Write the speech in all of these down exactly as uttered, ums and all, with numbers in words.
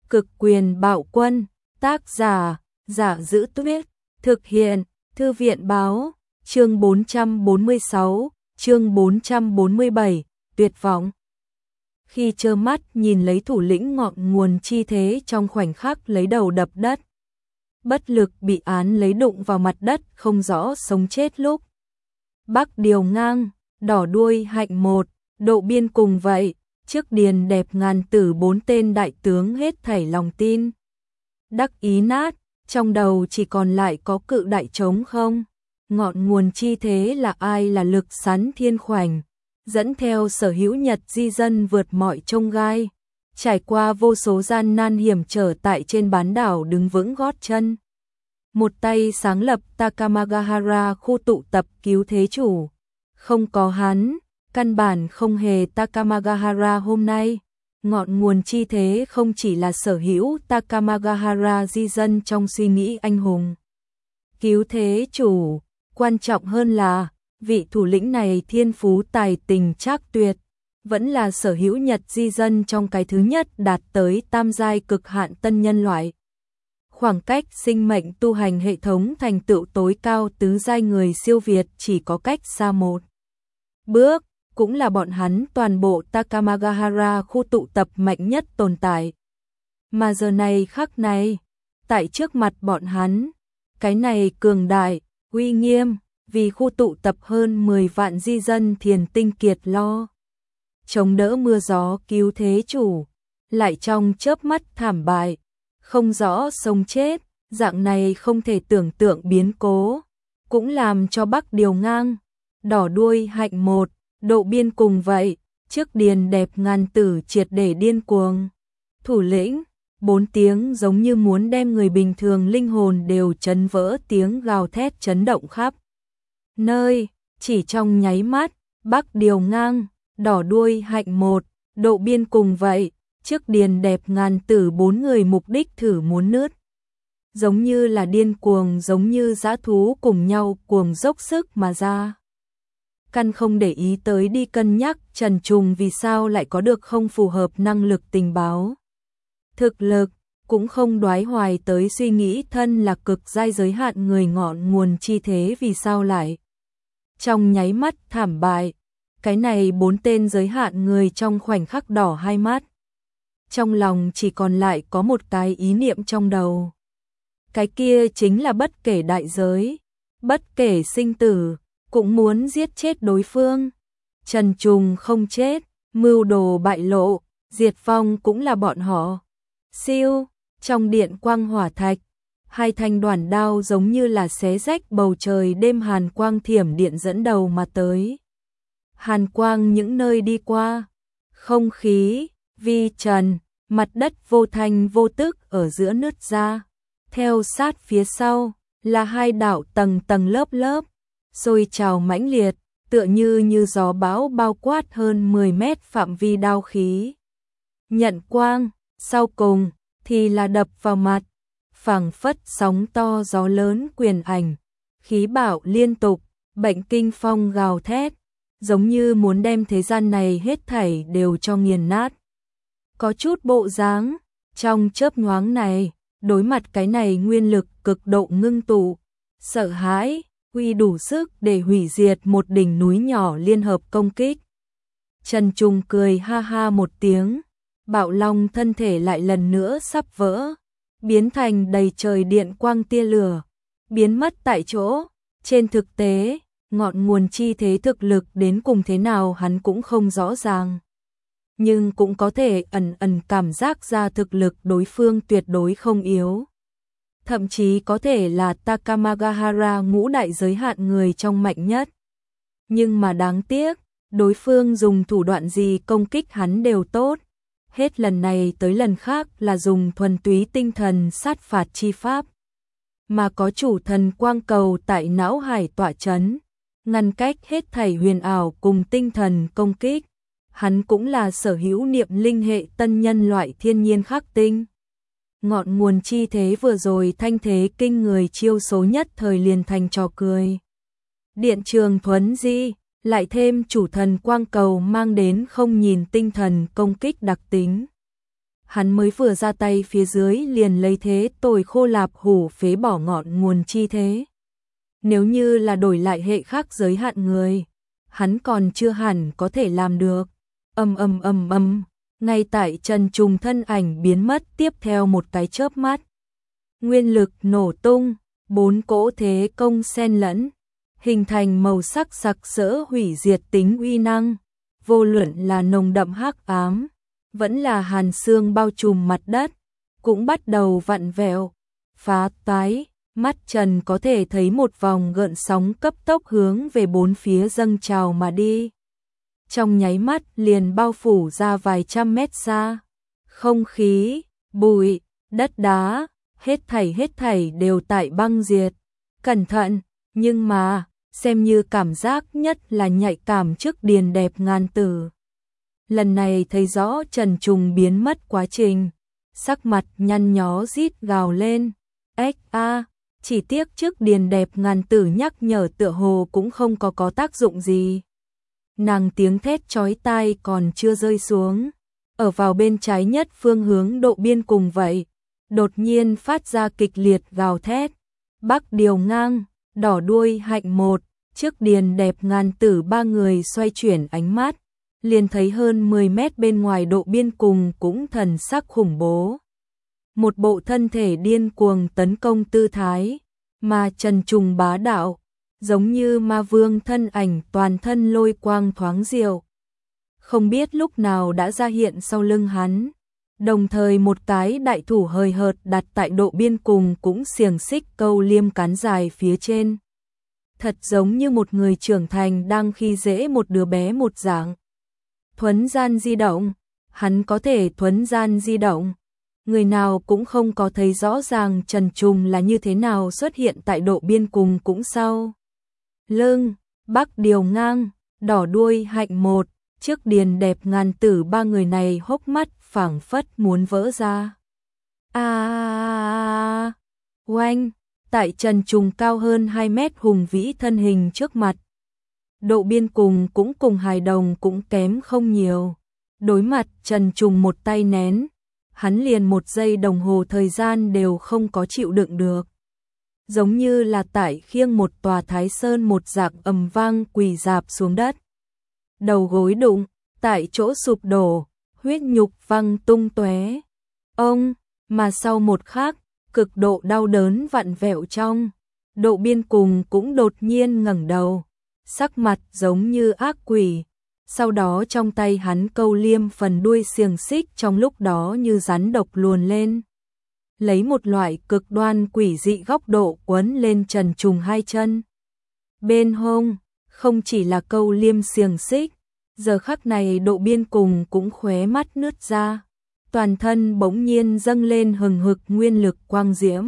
Cực quyền bạo quân, tác giả, Giả Giữ Tuyết, thực hiện, Thư viện báo, chương bốn trăm bốn mươi sáu, chương bốn trăm bốn mươi bảy, tuyệt vọng. Khi trơ mắt nhìn lấy thủ lĩnh ngọn nguồn chi thế trong khoảnh khắc lấy đầu đập đất, bất lực bị án lấy đụng vào mặt đất không rõ sống chết lúc. Bắc Điều ngang, đỏ đuôi hạnh một, độ biên cùng vậy, trước điền đẹp ngàn tử bốn tên đại tướng hết thảy lòng tin. Đắc ý nát, trong đầu chỉ còn lại có cự đại trống không. Ngọn nguồn chi thế là ai là lực sắn thiên khoảnh, dẫn theo Sở Hữu Nhật di dân vượt mọi chông gai, trải qua vô số gian nan hiểm trở tại trên bán đảo đứng vững gót chân. Một tay sáng lập Takamagahara khu tụ tập cứu thế chủ, không có hắn, căn bản không hề Takamagahara hôm nay. Ngọn nguồn chi thế không chỉ là sở hữu Takamagahara di dân trong suy nghĩ anh hùng cứu thế chủ, quan trọng hơn là vị thủ lĩnh này thiên phú tài tình trác tuyệt, vẫn là Sở Hữu Nhật di dân trong cái thứ nhất đạt tới tam giai cực hạn tân nhân loại. Khoảng cách sinh mệnh tu hành hệ thống thành tựu tối cao tứ giai người siêu việt chỉ có cách xa một bước, cũng là bọn hắn toàn bộ Takamagahara khu tụ tập mạnh nhất tồn tại. Mà giờ này khắc này, tại trước mặt bọn hắn, cái này cường đại, uy nghiêm, vì khu tụ tập hơn mười vạn di dân thiền tinh kiệt lo chống đỡ mưa gió cứu thế chủ, lại trong chớp mắt thảm bại, không rõ sống chết, dạng này không thể tưởng tượng biến cố, cũng làm cho Bắc Điều ngang, đỏ đuôi hạnh một, độ biên cùng vậy, trước điền đẹp ngàn tử triệt để điên cuồng. Thủ lĩnh, bốn tiếng giống như muốn đem người bình thường linh hồn đều chấn vỡ, tiếng gào thét chấn động khắp nơi, chỉ trong nháy mắt, Bắc Điều ngang, đỏ đuôi hạnh một, độ biên cùng vậy, trước điền đẹp ngàn tử bốn người mục đích thử muốn nứt. Giống như là điên cuồng, giống như dã thú cùng nhau cuồng dốc sức mà ra. Căn không để ý tới đi cân nhắc Trần Trùng vì sao lại có được không phù hợp năng lực tình báo thực lực, cũng không đoái hoài tới suy nghĩ thân là cực giai giới hạn người ngọn nguồn chi thế vì sao lại trong nháy mắt thảm bại. Cái này bốn tên giới hạn người trong khoảnh khắc đỏ hai mắt, trong lòng chỉ còn lại có một cái ý niệm trong đầu. Cái kia chính là bất kể đại giới, bất kể sinh tử, cũng muốn giết chết đối phương. Trần Trùng không chết, mưu đồ bại lộ, diệt vong cũng là bọn họ. Siêu, trong điện quang hỏa thạch, hai thanh đoản đao giống như là xé rách bầu trời đêm, hàn quang thiểm điện dẫn đầu mà tới. Hàn quang những nơi đi qua, không khí, vi trần, mặt đất vô thanh vô tức ở giữa nứt ra. Theo sát phía sau là hai đạo tầng tầng lớp lớp, sôi trào mãnh liệt, tựa như như gió bão bao quát hơn mười mét phạm vi đao khí. Nhận quang, sau cùng thì là đập vào mặt, phảng phất sóng to gió lớn quyền ảnh, khí bạo liên tục, bệnh kinh phong gào thét, giống như muốn đem thế gian này hết thảy đều cho nghiền nát. Có chút bộ dáng, trong chớp nhoáng này, đối mặt cái này nguyên lực cực độ ngưng tụ, sợ hãi, huy đủ sức để hủy diệt một đỉnh núi nhỏ liên hợp công kích. Trần Trùng cười ha ha một tiếng, bạo long thân thể lại lần nữa sắp vỡ, biến thành đầy trời điện quang tia lửa, biến mất tại chỗ. Trên thực tế, ngọn nguồn chi thế thực lực đến cùng thế nào hắn cũng không rõ ràng, nhưng cũng có thể ẩn ẩn cảm giác ra thực lực đối phương tuyệt đối không yếu. Thậm chí có thể là Takamagahara ngũ đại giới hạn người trong mạnh nhất. Nhưng mà đáng tiếc, đối phương dùng thủ đoạn gì công kích hắn đều tốt. Hết lần này tới lần khác là dùng thuần túy tinh thần sát phạt chi pháp. Mà có chủ thần quang cầu tại não hải tọa chấn, ngăn cách hết thảy huyền ảo cùng tinh thần công kích. Hắn cũng là sở hữu niệm linh hệ tân nhân loại thiên nhiên khắc tinh. Ngọn nguồn chi thế vừa rồi thanh thế kinh người chiêu số nhất thời liền thành trò cười. Điện trường thuấn di, lại thêm chủ thần quang cầu mang đến không nhìn tinh thần công kích đặc tính. hắn mới vừa ra tay phía dưới liền lấy thế tồi khô lạp hủ phế bỏ ngọn nguồn chi thế. Nếu như là đổi lại hệ khác giới hạn người, hắn còn chưa hẳn có thể làm được. Ầm ầm ầm ầm, ngay tại Trần Trùng thân ảnh biến mất tiếp theo một cái chớp mắt. Nguyên lực nổ tung, bốn cỗ thế công xen lẫn, hình thành màu sắc sặc sỡ hủy diệt tính uy năng, vô luận là nồng đậm hắc ám, vẫn là hàn xương bao trùm mặt đất, cũng bắt đầu vặn vẹo, phá toái. Mắt Trần có thể thấy một vòng gợn sóng cấp tốc hướng về bốn phía dâng trào mà đi. Trong nháy mắt liền bao phủ ra vài trăm mét xa. Không khí, bụi, đất đá, hết thảy hết thảy đều tại băng diệt. Cẩn thận, nhưng mà, xem như cảm giác nhất là nhạy cảm trước điền đẹp ngàn tử. Lần này thấy rõ Trần Trùng biến mất quá trình, sắc mặt nhăn nhó rít gào lên. Ếch a, chỉ tiếc trước điền đẹp ngàn tử nhắc nhở tựa hồ cũng không có có tác dụng gì. Nàng tiếng thét chói tai còn chưa rơi xuống, ở vào bên trái nhất phương hướng độ biên cùng vậy, đột nhiên phát ra kịch liệt gào thét. Bắc Điều Ngang, Đỏ Đuôi Hạnh một, trước điền đẹp ngàn tử ba người xoay chuyển ánh mắt, liền thấy hơn mười mét bên ngoài độ biên cùng cũng thần sắc khủng bố. Một bộ thân thể điên cuồng tấn công tư thái, mà Trần Trùng bá đạo, giống như ma vương thân ảnh toàn thân lôi quang thoáng diệu. Không biết lúc nào đã ra hiện sau lưng hắn, đồng thời một cái đại thủ hời hợt đặt tại độ biên cùng cũng xiềng xích câu liêm cán dài phía trên. Thật giống như một người trưởng thành đang khi dễ một đứa bé một dạng. Thuấn gian di động, hắn có thể thuấn gian di động. Người nào cũng không có thấy rõ ràng Trần Trùng là như thế nào xuất hiện tại độ biên cùng cũng sau. Lưng, Bắc Điều Ngang, Đỏ Đuôi Hạnh một, trước điền đẹp ngàn tử ba người này hốc mắt phảng phất muốn vỡ ra. A oanh, tại Trần Trùng cao hơn hai mét hùng vĩ thân hình trước mặt. Độ biên cùng cũng cùng hài đồng cũng kém không nhiều. Đối mặt Trần Trùng một tay nén, hắn liền một giây đồng hồ thời gian đều không có chịu đựng được. Giống như là tại khiêng một tòa Thái Sơn một dạng ầm vang quỳ rạp xuống đất. Đầu gối đụng, tại chỗ sụp đổ, huyết nhục văng tung tóe. Ông, mà sau một khắc, cực độ đau đớn vặn vẹo trong, độ biên cùng cũng đột nhiên ngẩng đầu, sắc mặt giống như ác quỷ. Sau đó trong tay hắn câu liêm phần đuôi xiềng xích trong lúc đó như rắn độc luồn lên. Lấy một loại cực đoan quỷ dị góc độ quấn lên Trần Trùng hai chân. Bên hông, không chỉ là câu liêm xiềng xích, giờ khắc này độ biên cùng cũng khóe mắt nứt ra. Toàn thân bỗng nhiên dâng lên hừng hực nguyên lực quang diễm.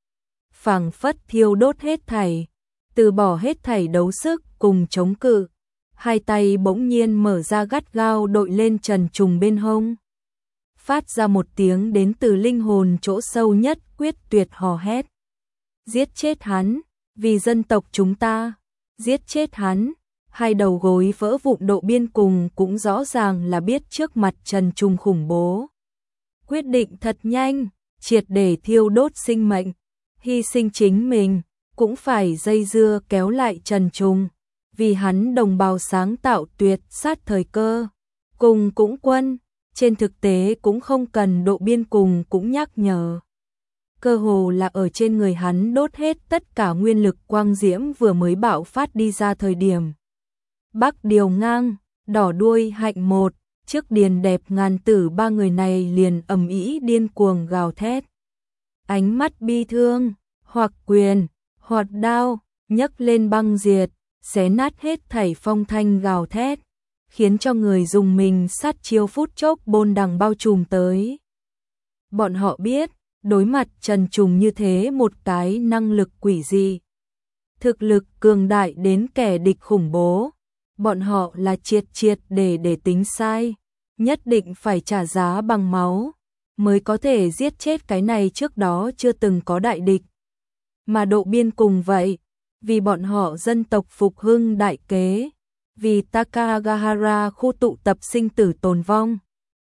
Phảng phất thiêu đốt hết thảy, từ bỏ hết thảy đấu sức cùng chống cự. Hai tay bỗng nhiên mở ra gắt gao đội lên Trần Trùng bên hông. Phát ra một tiếng đến từ linh hồn chỗ sâu nhất quyết tuyệt hò hét. Giết chết hắn, vì dân tộc chúng ta, giết chết hắn. Hai đầu gối vỡ vụn độ biên cùng cũng rõ ràng là biết trước mặt Trần Trùng khủng bố. Quyết định thật nhanh, triệt để thiêu đốt sinh mệnh, hy sinh chính mình, cũng phải dây dưa kéo lại Trần Trùng. Vì hắn đồng bào sáng tạo tuyệt sát thời cơ, cùng cũng quân, trên thực tế cũng không cần độ biên cùng cũng nhắc nhở. Cơ hồ là ở trên người hắn đốt hết tất cả nguyên lực quang diễm vừa mới bạo phát đi ra thời điểm. Bắc Điều Ngang, Đỏ Đuôi Hạnh một, trước điền đẹp ngàn tử ba người này liền ầm ĩ điên cuồng gào thét. Ánh mắt bi thương, hoặc quyền, hoặc đao, nhấc lên băng diệt, xé nát hết thảy phong thanh gào thét, khiến cho người dùng mình sát chiêu phút chốc bôn đằng bao trùm tới. Bọn họ biết, đối mặt Trần Trùng như thế một cái năng lực quỷ dị, thực lực cường đại đến kẻ địch khủng bố, bọn họ là triệt triệt để để tính sai, nhất định phải trả giá bằng máu, mới có thể giết chết cái này trước đó chưa từng có đại địch. Mà độ biên cùng vậy, vì bọn họ dân tộc phục hưng đại kế, vì Takagahara khu tụ tập sinh tử tồn vong,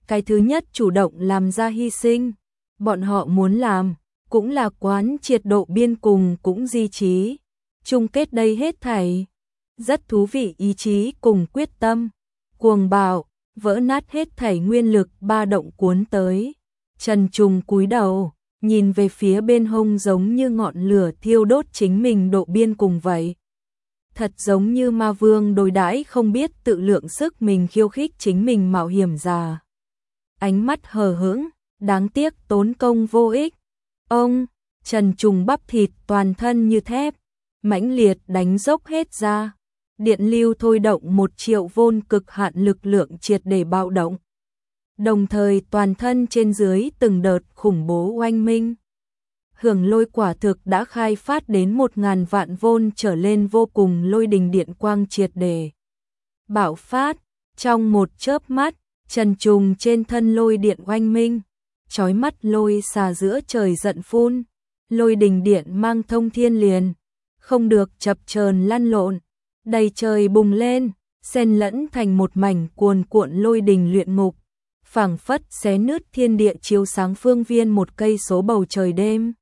cái thứ nhất chủ động làm ra hy sinh. Bọn họ muốn làm, cũng là quán triệt độ biên cùng cũng di trí. Chung kết đây hết thảy. Rất thú vị, ý chí cùng quyết tâm. Cuồng bạo, vỡ nát hết thảy nguyên lực ba động cuốn tới. Trần Trùng cúi đầu, nhìn về phía bên hông giống như ngọn lửa thiêu đốt chính mình độ biên cùng vậy. Thật giống như ma vương đối đãi không biết tự lượng sức mình khiêu khích chính mình mạo hiểm già. Ánh mắt hờ hững, đáng tiếc tốn công vô ích. Ông, Trần Trùng bắp thịt toàn thân như thép, mãnh liệt đánh dốc hết ra. Điện lưu thôi động một triệu vôn cực hạn lực lượng triệt để bạo động. Đồng thời toàn thân trên dưới từng đợt khủng bố oanh minh. Hưởng lôi quả thực đã khai phát đến một ngàn vạn vôn trở lên, vô cùng lôi đình điện quang triệt để bạo phát. Trong một chớp mắt, Trần Trùng trên thân lôi điện oanh minh, chói mắt lôi xà giữa trời giận phun, lôi đình điện mang thông thiên liền, không được chập chờn lăn lộn, đầy trời bùng lên, xen lẫn thành một mảnh cuồn cuộn lôi đình luyện ngục, phảng phất xé nứt thiên địa, chiếu sáng phương viên một cây số bầu trời đêm.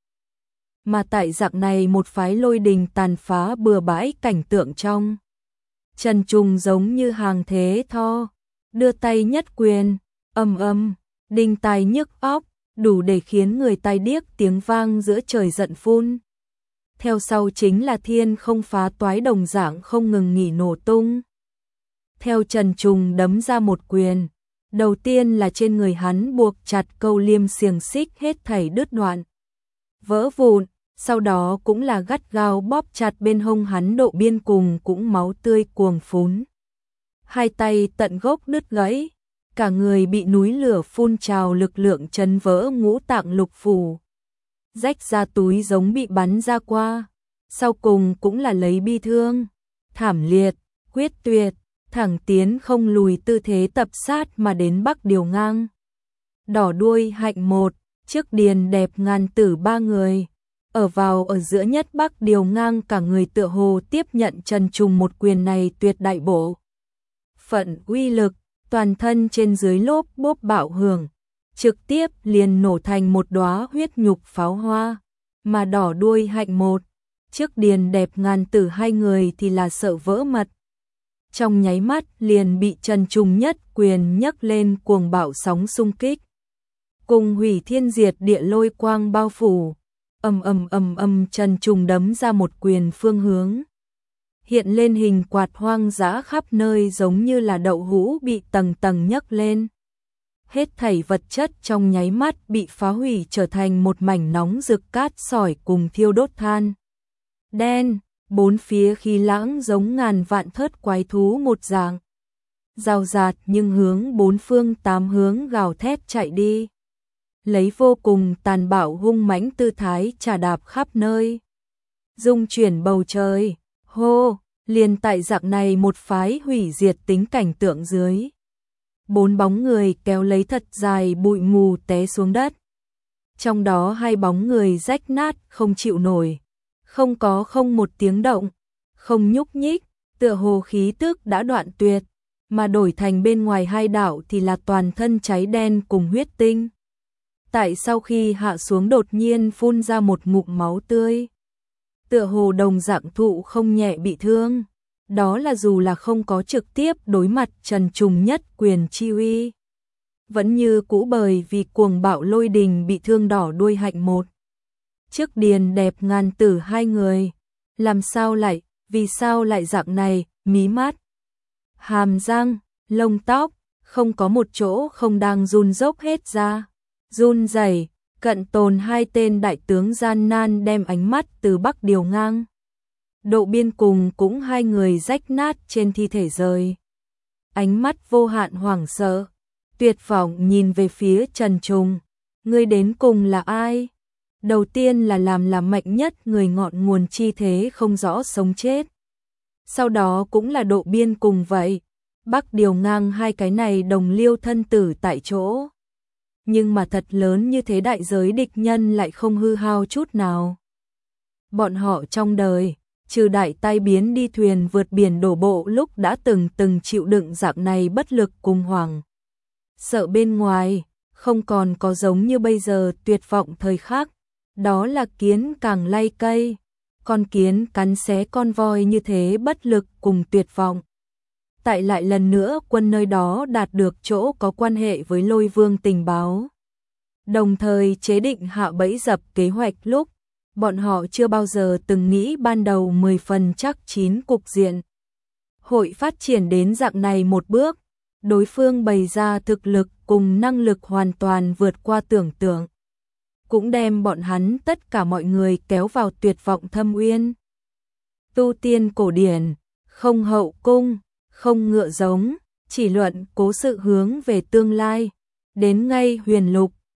Mà tại dạng này một phái lôi đình tàn phá bừa bãi cảnh tượng trong, Trần Trùng giống như hàng thế tho, đưa tay nhất quyền, ầm ầm, đinh tai nhức óc, đủ để khiến người tai điếc tiếng vang giữa trời giận phun. Theo sau chính là thiên không phá toái đồng dạng không ngừng nghỉ nổ tung. Theo Trần Trùng đấm ra một quyền, đầu tiên là trên người hắn buộc chặt câu liêm xiềng xích hết thảy đứt đoạn, vỡ vụn, sau đó cũng là gắt gao bóp chặt bên hông hắn độ biên cùng cũng máu tươi cuồng phún. Hai tay tận gốc đứt gãy, cả người bị núi lửa phun trào lực lượng chấn vỡ ngũ tạng lục phủ. Rách ra túi giống bị bắn ra qua, sau cùng cũng là lấy bi thương, thảm liệt, quyết tuyệt, thẳng tiến không lùi tư thế tập sát mà đến Bắc Điều Ngang. Đỏ đuôi hạnh một, trước điền đẹp ngàn tử ba người, ở vào ở giữa nhất Bắc Điều Ngang cả người tựa hồ tiếp nhận Trần Trùng một quyền này tuyệt đại bộ phận uy lực, toàn thân trên dưới lốp bốp bạo hưởng, trực tiếp liền nổ thành một đóa huyết nhục pháo hoa, mà đỏ đuôi hạnh một, trước điền đẹp ngàn tử hai người thì là sợ vỡ mật. Trong nháy mắt liền bị Trần Trùng nhất quyền nhấc lên cuồng bạo sóng xung kích, cùng hủy thiên diệt địa lôi quang bao phủ, ầm ầm ầm ầm, Trần Trùng đấm ra một quyền phương hướng, hiện lên hình quạt hoang dã khắp nơi giống như là đậu hũ bị tầng tầng nhấc lên. Hết thảy vật chất trong nháy mắt bị phá hủy trở thành một mảnh nóng rực cát sỏi cùng thiêu đốt than đen, bốn phía khí lãng giống ngàn vạn thớt quái thú một dạng, rào rạt nhưng hướng bốn phương tám hướng gào thét chạy đi, lấy vô cùng tàn bạo hung mãnh tư thái trà đạp khắp nơi, dung chuyển bầu trời. Hô, liền tại dạng này một phái hủy diệt tính cảnh tượng dưới, bốn bóng người kéo lấy thật dài bụi mù té xuống đất. Trong đó hai bóng người rách nát không chịu nổi, không có không một tiếng động, không nhúc nhích, tựa hồ khí tức đã đoạn tuyệt, mà đổi thành bên ngoài hai đạo thì là toàn thân cháy đen cùng huyết tinh. Tại sau khi hạ xuống đột nhiên phun ra một ngụm máu tươi, tựa hồ đồng dạng thụ không nhẹ bị thương. Đó là dù là không có trực tiếp đối mặt Trần Trùng nhất quyền chi uy, vẫn như cũ bởi vì cuồng bạo lôi đình bị thương đỏ đuôi hạnh một, trước điền đẹp ngàn tử hai người, làm sao lại, vì sao lại dạng này, mí mắt, hàm răng, lông tóc, không có một chỗ không đang run rốc hết ra, run rẩy. Cận tồn hai tên đại tướng gian nan đem ánh mắt từ Bắc Điều Ngang, độ biên cùng cũng hai người rách nát trên thi thể rời. Ánh mắt vô hạn hoảng sợ, tuyệt vọng nhìn về phía Trần Trùng. Ngươi đến cùng là ai? Đầu tiên là làm làm mạnh nhất người ngọn nguồn chi thế không rõ sống chết. Sau đó cũng là độ biên cùng vậy. Bắc Điều Ngang hai cái này đồng liêu thân tử tại chỗ. Nhưng mà thật lớn như thế đại giới địch nhân lại không hư hao chút nào. Bọn họ trong đời, trừ đại tai biến đi thuyền vượt biển đổ bộ lúc đã từng từng chịu đựng dạng này bất lực cùng hoảng sợ bên ngoài, không còn có giống như bây giờ tuyệt vọng thời khắc, đó là kiến càng lay cây, con kiến cắn xé con voi như thế bất lực cùng tuyệt vọng. Tại lại lần nữa quân nơi đó đạt được chỗ có quan hệ với Lôi Vương tình báo. Đồng thời chế định hạ bẫy dập kế hoạch lúc, bọn họ chưa bao giờ từng nghĩ ban đầu mười phần chắc chín cục diện. Hội phát triển đến dạng này một bước, đối phương bày ra thực lực cùng năng lực hoàn toàn vượt qua tưởng tượng. Cũng đem bọn hắn tất cả mọi người kéo vào tuyệt vọng thâm uyên. Tu tiên cổ điển, không hậu cung, không ngựa giống, chỉ luận cố sự hướng về tương lai. Đến ngay huyền lục,